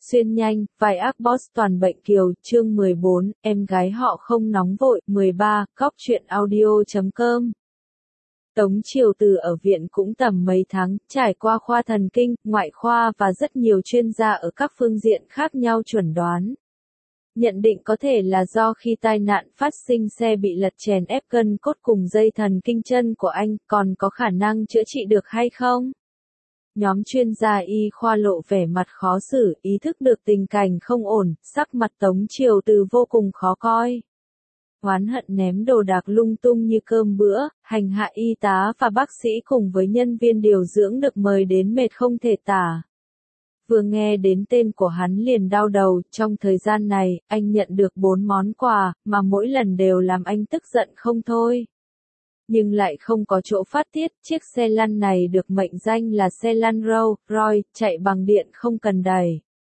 Xuyên nhanh, vai ác boss toàn bệnh kiều, chương 14, em gái họ không nóng vội, 13, góc truyện audio.com. Tống Triều Từ ở viện cũng tầm mấy tháng, trải qua khoa thần kinh, ngoại khoa và rất nhiều chuyên gia ở các phương diện khác nhau chuẩn đoán. Nhận định có thể là do khi tai nạn phát sinh xe bị lật chèn ép gân cốt cùng dây thần kinh chân của anh, còn có khả năng chữa trị được hay không? Nhóm chuyên gia y khoa lộ vẻ mặt khó xử, ý thức được tình cảnh không ổn, sắc mặt Tống Triều Từ vô cùng khó coi. Oán hận ném đồ đạc lung tung như cơm bữa, hành hạ y tá và bác sĩ cùng với nhân viên điều dưỡng được mời đến mệt không thể tả. Vừa nghe đến tên của hắn liền đau đầu, trong thời gian này, anh nhận được 4 món quà, mà mỗi lần đều làm anh tức giận không thôi. Nhưng lại không có chỗ phát tiết, chiếc xe lăn này được mệnh danh là xe lăn Rolls Royce, chạy bằng điện không cần đẩy.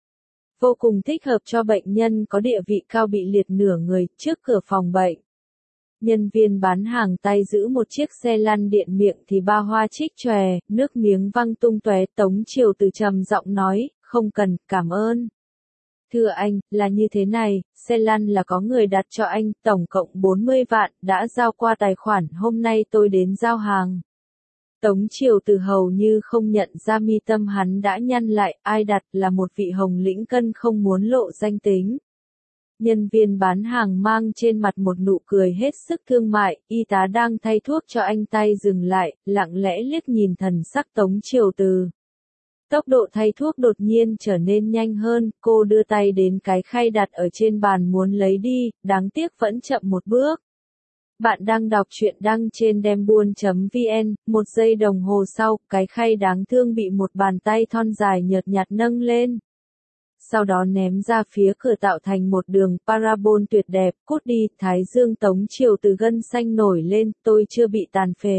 Vô cùng thích hợp cho bệnh nhân có địa vị cao bị liệt nửa người, trước cửa phòng bệnh. Nhân viên bán hàng tay giữ một chiếc xe lăn điện miệng thì ba hoa trích chòe, nước miếng văng tung tóe. Tống Triều Từ trầm giọng nói, không cần, cảm ơn. Thưa anh, là như thế này, xe lăn là có người đặt cho anh, tổng cộng 40 vạn, đã giao qua tài khoản, hôm nay tôi đến giao hàng. Tống Triều Từ hầu như không nhận ra mi tâm hắn đã nhăn lại, ai đặt là một vị hồng lĩnh cân không muốn lộ danh tính. Nhân viên bán hàng mang trên mặt một nụ cười hết sức thương mại, y tá đang thay thuốc cho anh tay dừng lại, lặng lẽ liếc nhìn thần sắc Tống Triều Từ. Tốc độ thay thuốc đột nhiên trở nên nhanh hơn, cô đưa tay đến cái khay đặt ở trên bàn muốn lấy đi, đáng tiếc vẫn chậm một bước. Bạn đang đọc truyện đăng trên dembuôn.vn, 1 giây đồng hồ sau, cái khay đáng thương bị một bàn tay thon dài nhợt nhạt nâng lên. Sau đó ném ra phía cửa tạo thành một đường parabol tuyệt đẹp, cút đi, thái dương Tống Triều Từ gân xanh nổi lên, tôi chưa bị tàn phế.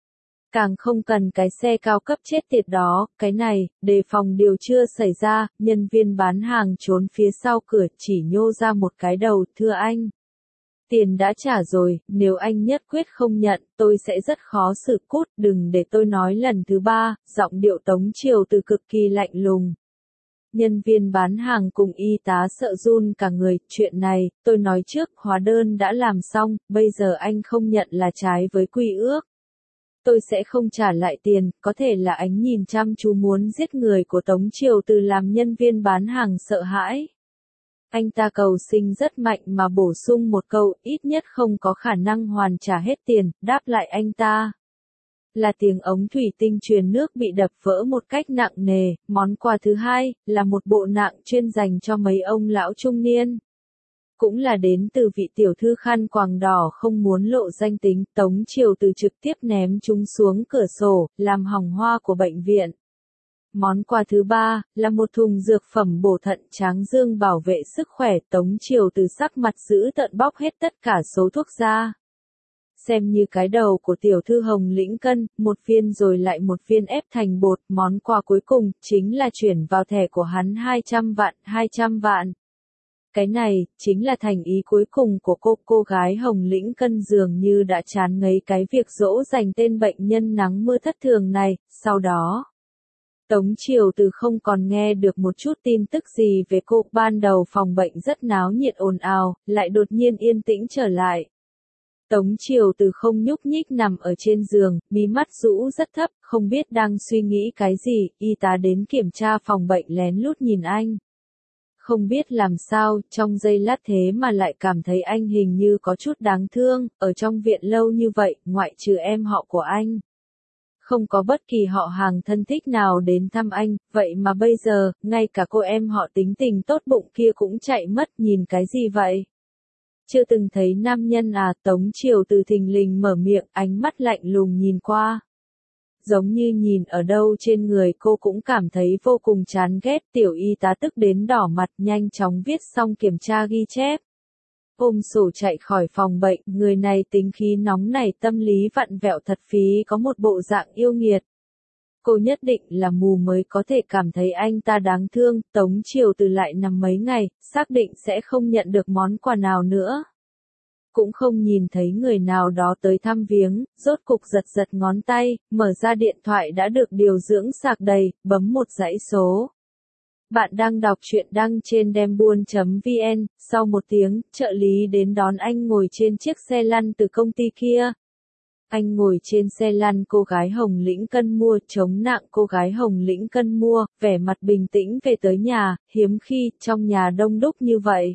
Càng không cần cái xe cao cấp chết tiệt đó, cái này, đề phòng điều chưa xảy ra, nhân viên bán hàng trốn phía sau cửa chỉ nhô ra một cái đầu, thưa anh. Tiền đã trả rồi, nếu anh nhất quyết không nhận, tôi sẽ rất khó xử, cút, đừng để tôi nói lần thứ ba, giọng điệu Tống Triều Từ cực kỳ lạnh lùng. Nhân viên bán hàng cùng y tá sợ run cả người, chuyện này, tôi nói trước, hóa đơn đã làm xong, bây giờ anh không nhận là trái với quy ước. Tôi sẽ không trả lại tiền, có thể là ánh nhìn chăm chú muốn giết người của Tống Triều Từ làm nhân viên bán hàng sợ hãi. Anh ta cầu xin rất mạnh mà bổ sung một câu, ít nhất không có khả năng hoàn trả hết tiền, đáp lại anh ta là tiếng ống thủy tinh truyền nước bị đập vỡ một cách nặng nề. Món quà thứ hai là một bộ nạng chuyên dành cho mấy ông lão trung niên. Cũng là đến từ vị tiểu thư khăn quàng đỏ không muốn lộ danh tính. Tống Triều Từ trực tiếp ném chúng xuống cửa sổ, làm hỏng hoa của bệnh viện. Món quà thứ ba là một thùng dược phẩm bổ thận tráng dương bảo vệ sức khỏe. Tống Triều Từ sắc mặt dữ tợn bóc hết tất cả số thuốc ra. Xem như cái đầu của tiểu thư hồng lĩnh cân, một viên rồi lại một viên ép thành bột. Món quà cuối cùng chính là chuyển vào thẻ của hắn 200 vạn, 200 vạn. Cái này, chính là thành ý cuối cùng của cô gái hồng lĩnh cân dường như đã chán ngấy cái việc dỗ dành tên bệnh nhân nắng mưa thất thường này. Sau đó, Tống Triều Từ không còn nghe được một chút tin tức gì về cô. Ban đầu phòng bệnh rất náo nhiệt ồn ào, lại đột nhiên yên tĩnh trở lại. Tống Triều Từ không nhúc nhích nằm ở trên giường, mí mắt rũ rất thấp, không biết đang suy nghĩ cái gì. Y tá đến kiểm tra phòng bệnh lén lút nhìn anh. Không biết làm sao, trong giây lát thế mà lại cảm thấy anh hình như có chút đáng thương, ở trong viện lâu như vậy, ngoại trừ em họ của anh. Không có bất kỳ họ hàng thân thích nào đến thăm anh, vậy mà bây giờ, ngay cả cô em họ tính tình tốt bụng kia cũng chạy mất, nhìn cái gì vậy? Chưa từng thấy nam nhân à? Tống Triều Từ thình lình mở miệng, ánh mắt lạnh lùng nhìn qua. Giống như nhìn ở đâu trên người cô cũng cảm thấy vô cùng chán ghét. Tiểu y tá tức đến đỏ mặt, nhanh chóng viết xong kiểm tra ghi chép. Ôm sổ chạy khỏi phòng bệnh, người này tính khí nóng nảy, tâm lý vặn vẹo thật phí có một bộ dạng yêu nghiệt. Cô nhất định là mù mới có thể cảm thấy anh ta đáng thương. Tống Triều Từ lại nằm mấy ngày, xác định sẽ không nhận được món quà nào nữa. Cũng không nhìn thấy người nào đó tới thăm viếng, rốt cục giật ngón tay, mở ra điện thoại đã được điều dưỡng sạc đầy, bấm một dãy số. Bạn đang đọc truyện đăng trên dembuôn.vn, sau một tiếng, trợ lý đến đón anh ngồi trên chiếc xe lăn từ công ty kia. Anh ngồi trên xe lăn cô gái Hồng Lĩnh Cân mua, chống nặng cô gái Hồng Lĩnh Cân mua, vẻ mặt bình tĩnh về tới nhà, hiếm khi, trong nhà đông đúc như vậy.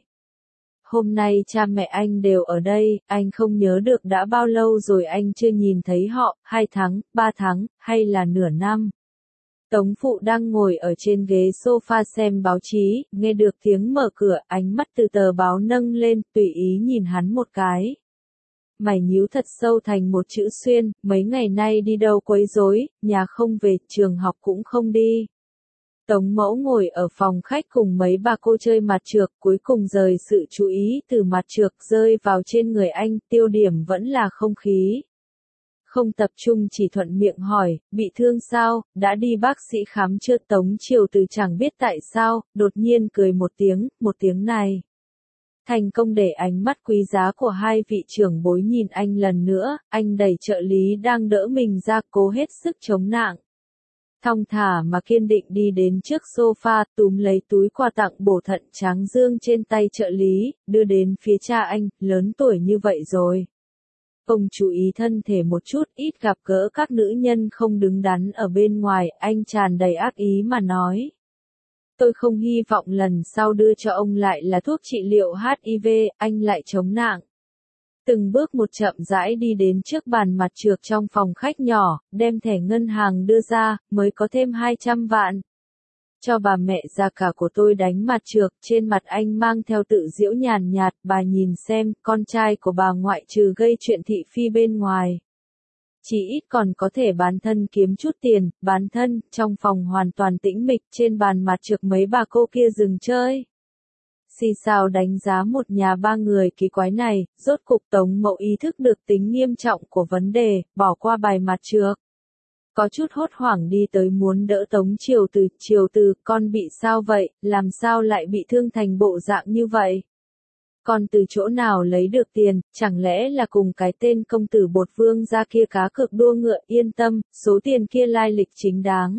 Hôm nay cha mẹ anh đều ở đây, anh không nhớ được đã bao lâu rồi anh chưa nhìn thấy họ, 2 tháng, 3 tháng, hay là nửa năm. Tống phụ đang ngồi ở trên ghế sofa xem báo chí, nghe được tiếng mở cửa, ánh mắt từ tờ báo nâng lên, tùy ý nhìn hắn một cái. Mày nhíu thật sâu thành một chữ xuyên, mấy ngày nay đi đâu quấy rối, nhà không về, trường học cũng không đi. Tống mẫu ngồi ở phòng khách cùng mấy bà cô chơi mặt trược, cuối cùng rời sự chú ý từ mặt trược rơi vào trên người anh, tiêu điểm vẫn là không khí. Không tập trung chỉ thuận miệng hỏi, bị thương sao, đã đi bác sĩ khám chưa? Tống Triều Từ chẳng biết tại sao, đột nhiên cười một tiếng này. Thành công để ánh mắt quý giá của hai vị trưởng bối nhìn anh lần nữa, anh đẩy trợ lý đang đỡ mình ra cố hết sức chống nặng. Thong thả mà kiên định đi đến trước sofa, túm lấy túi quà tặng bổ thận tráng dương trên tay trợ lý, đưa đến phía cha anh, lớn tuổi như vậy rồi. Ông chú ý thân thể một chút, ít gặp gỡ các nữ nhân không đứng đắn ở bên ngoài, anh tràn đầy ác ý mà nói. Tôi không hy vọng lần sau đưa cho ông lại là thuốc trị liệu HIV, anh lại chống nặng. Từng bước một chậm rãi đi đến trước bàn mặt trược trong phòng khách nhỏ, đem thẻ ngân hàng đưa ra, mới có thêm 200 vạn. Cho bà mẹ già cả của tôi đánh mặt trược, trên mặt anh mang theo tự giễu nhàn nhạt, bà nhìn xem, con trai của bà ngoại trừ gây chuyện thị phi bên ngoài. Chỉ ít còn có thể bán thân kiếm chút tiền, bán thân, trong phòng hoàn toàn tĩnh mịch, trên bàn mặt trược mấy bà cô kia dừng chơi. Xì xào đánh giá một nhà ba người kỳ quái này, rốt cục Tống Mậu ý thức được tính nghiêm trọng của vấn đề, bỏ qua bài mặt trược. Có chút hốt hoảng đi tới muốn đỡ Tống Triều Từ, con bị sao vậy, làm sao lại bị thương thành bộ dạng như vậy? Con từ chỗ nào lấy được tiền, chẳng lẽ là cùng cái tên công tử bột vương gia kia cá cược đua ngựa? Yên tâm, số tiền kia lai lịch chính đáng.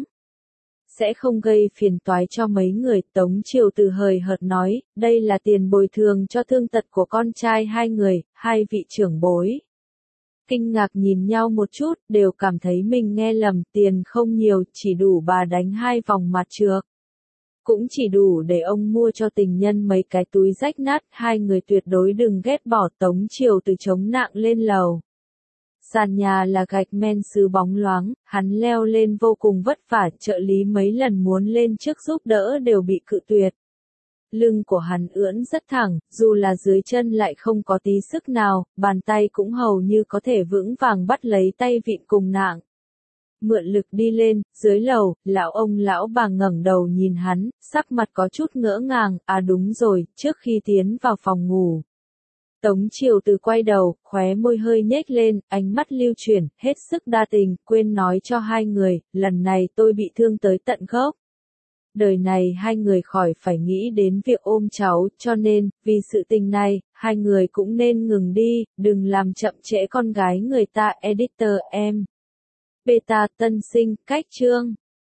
Sẽ không gây phiền toái cho mấy người. Tống Triều Từ hời hợt nói, đây là tiền bồi thường cho thương tật của con trai hai người, hai vị trưởng bối. Kinh ngạc nhìn nhau một chút, đều cảm thấy mình nghe lầm, tiền không nhiều, chỉ đủ bà đánh 2 vòng mặt trược. Cũng chỉ đủ để ông mua cho tình nhân mấy cái túi rách nát, hai người tuyệt đối đừng ghét bỏ. Tống Triều Từ chống nặng lên lầu. Sàn nhà là gạch men sứ bóng loáng, hắn leo lên vô cùng vất vả, trợ lý mấy lần muốn lên trước giúp đỡ đều bị cự tuyệt. Lưng của hắn ưỡn rất thẳng, dù là dưới chân lại không có tí sức nào, bàn tay cũng hầu như có thể vững vàng bắt lấy tay vịn cùng nạng. Mượn lực đi lên, dưới lầu, lão ông lão bà ngẩng đầu nhìn hắn, sắc mặt có chút ngỡ ngàng, à đúng rồi, trước khi tiến vào phòng ngủ. Tống Triều Từ quay đầu, khóe môi hơi nhếch lên, ánh mắt lưu chuyển, hết sức đa tình, quên nói cho hai người, lần này tôi bị thương tới tận gốc. Đời này hai người khỏi phải nghĩ đến việc ôm cháu, cho nên, vì sự tình này, hai người cũng nên ngừng đi, đừng làm chậm trễ con gái người ta. Editor em. Beta tân sinh, cách chương.